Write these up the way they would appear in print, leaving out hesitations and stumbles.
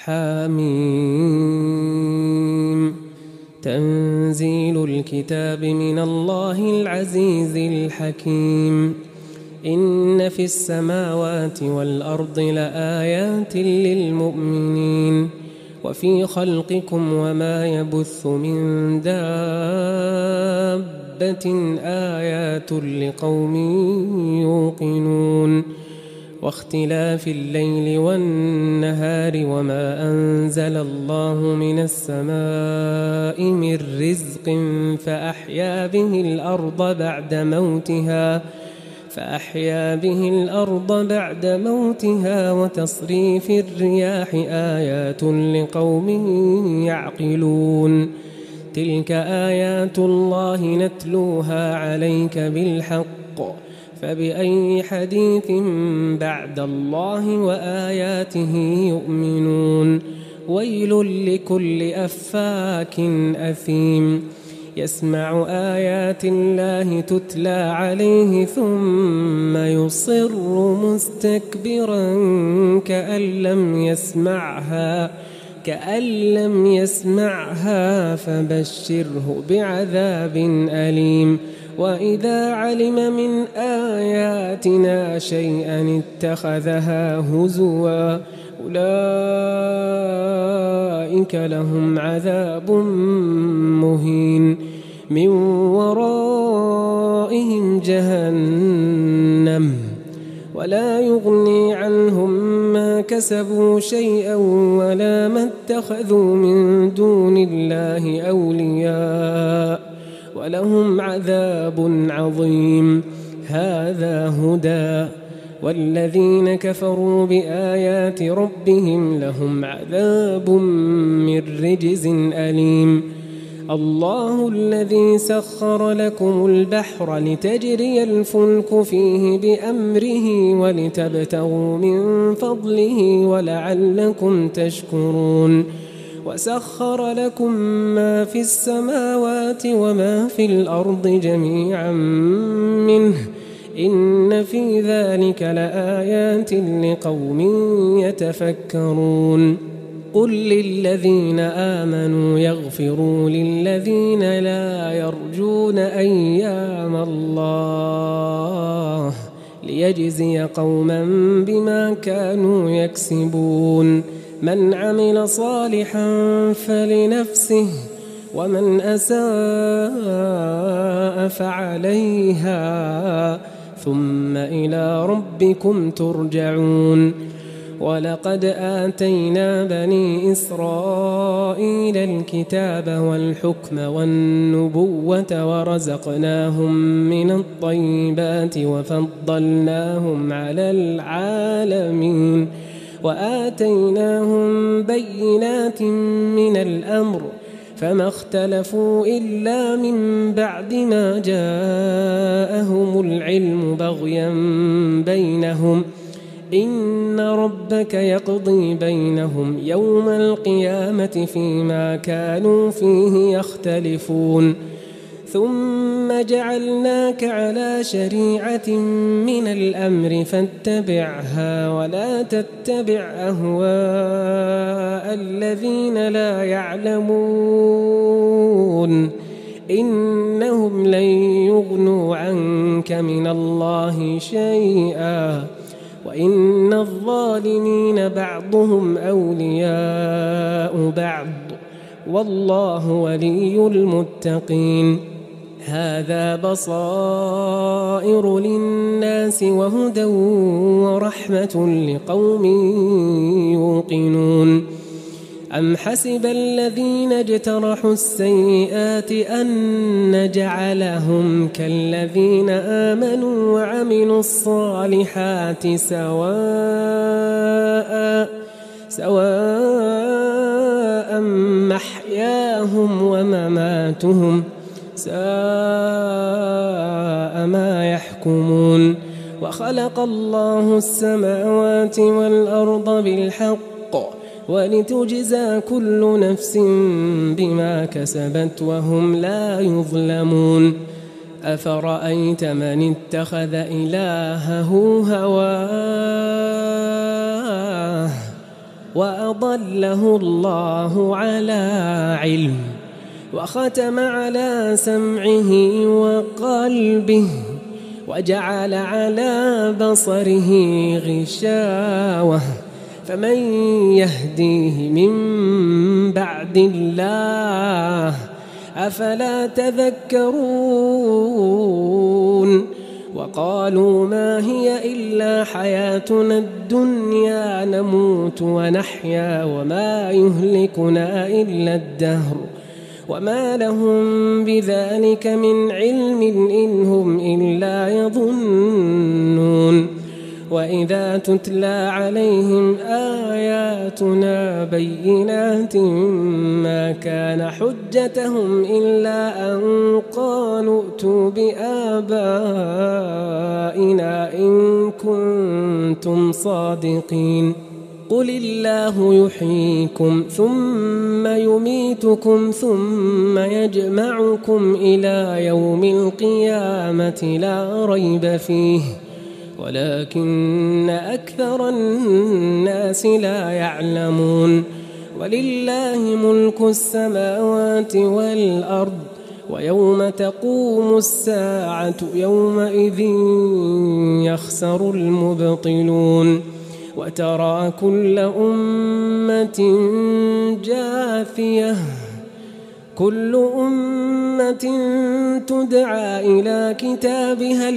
حميم. تنزيل الكتاب من الله العزيز الحكيم. إن في السماوات والأرض لآيات للمؤمنين وفي خلقكم وما يبث من دابة آيات لقوم يوقنون. واختلاف الليل والنهار وما أنزل الله من السماء من رزق فأحيا به الأرض بعد موتها وتصريف الرياح آيات لقوم يعقلون. تلك آيات الله نتلوها عليك بالحق فبأي حديث بعد الله وآياته يؤمنون. ويل لكل أفاك أثيم يسمع آيات الله تتلى عليه ثم يصر مستكبرا كأن لم يسمعها فبشره بعذاب أليم. وإذا علم من آياتنا شيئا اتخذها هزوا أولئك لهم عذاب مهين من ورائهم جهنم ولا يغني عنهم ما كسبوا شيئا ولا ما اتخذوا من دون الله أولياء ولهم عذاب عظيم. هذا هدى والذين كفروا بآيات ربهم لهم عذاب من رجز أليم. الله الذي سخر لكم البحر لتجري الفلك فيه بأمره ولتبتغوا من فضله ولعلكم تشكرون. وسخر لكم ما في السماوات وما في الأرض جميعا منه إن في ذلك لآيات لقوم يتفكرون. قل للذين آمنوا يغفروا للذين لا يرجون أيام الله ليجزي قوما بما كانوا يكسبون. من عمل صالحا فلنفسه ومن أساء فعليها ثم إلى ربكم ترجعون. ولقد آتينا بني إسرائيل الكتاب والحكم والنبوة ورزقناهم من الطيبات وفضلناهم على العالمين وآتيناهم بينات من الأمر فما اختلفوا إلا من بعد ما جاءهم العلم بغيا بينهم إن ربك يقضي بينهم يوم القيامة فيما كانوا فيه يختلفون. ثم جعلناك على شريعة من الأمر فاتبعها ولا تتبع أهواء الذين لا يعلمون إنهم لن يغنوا عنك من الله شيئا وإن الظالمين بعضهم أولياء بعض والله ولي المتقين. هذا بصائر للناس وهدى ورحمة لقوم يوقنون. أم حسب الذين اجترحوا السيئات أن نجعلهم كالذين آمنوا وعملوا الصالحات سواء محياهم ومماتهم ساء ما يحكمون. وخلق الله السماوات والأرض بالحق ولتجزى كل نفس بما كسبت وهم لا يظلمون. أفرأيت من اتخذ إلهه هواه وأضله الله على علم وختم على سمعه وقلبه وجعل على بصره غشاوة فمن يهديه من بعد الله أفلا تذكرون وقالوا ما هي إلا حياتنا الدنيا نموت ونحيا وما يهلكنا إلا الدهر وما لهم بذلك من علم إن هم إلا يظنون وإذا تتلى عليهم آياتنا بينات ما كان حجتهم إلا أن قالوا ائتوا بآبائنا إن كنتم صادقين قل الله يحييكم ثم يميتكم ثم يجمعكم إلى يوم القيامة لا ريب فيه ولكن أكثر الناس لا يعلمون ولله ملك السماوات والأرض ويوم تقوم الساعة يومئذ يخسر المبطلون وترى كل أمة جاثية كل أمة تدعى إلى كتابها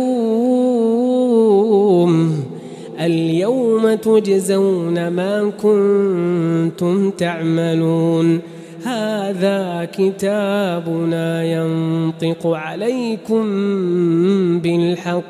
اليوم تجزون ما كنتم تعملون هذا كتابنا ينطق عليكم بالحق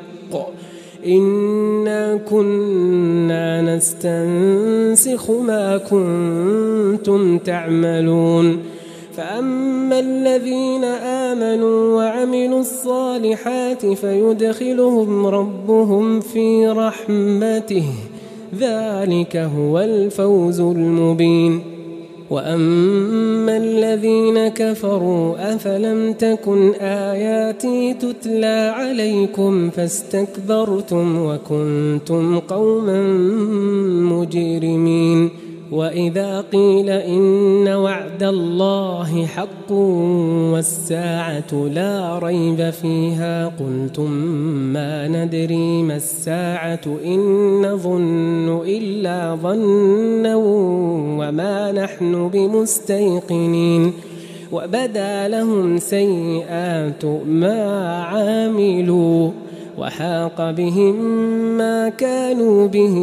إنا كنا نستنسخ ما كنتم تعملون فأما الذين آمنوا وعملوا الصالحات فيدخلهم ربهم في رحمته ذلك هو الفوز المبين وأما الذين كفروا أفلم تكن آياتي تتلى عليكم فاستكبرتم وكنتم قوما مجرمين وإذا قيل إن وعد الله حق والساعة لا ريب فيها قلتم ما ندري ما الساعة إن نظن إلا ظنا وما نحن بمستيقنين وبدا لهم سيئات ما عملوا وحاق بهم ما كانوا به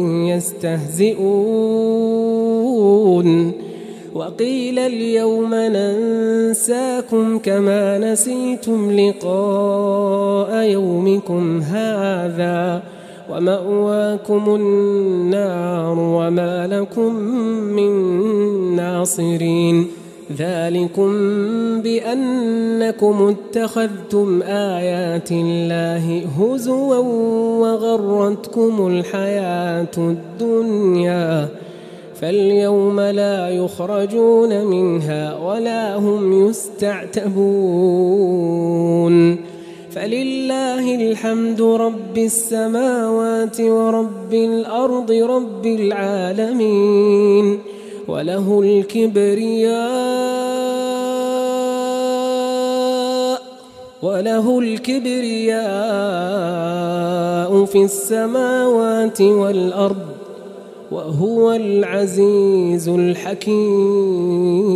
يستهزئون وقيل اليوم ننساكم كما نسيتم لقاء يومكم هذا ومأواكم النار وما لكم من ناصرين ذلكم بأنكم اتخذتم آيات الله هزوا وغرتكم الحياة الدنيا فاليوم لا يخرجون منها ولا هم يستعتبون فلله الحمد رب السماوات ورب الأرض رب العالمين وله الكبرياء في السماوات والأرض وهو العزيز الحكيم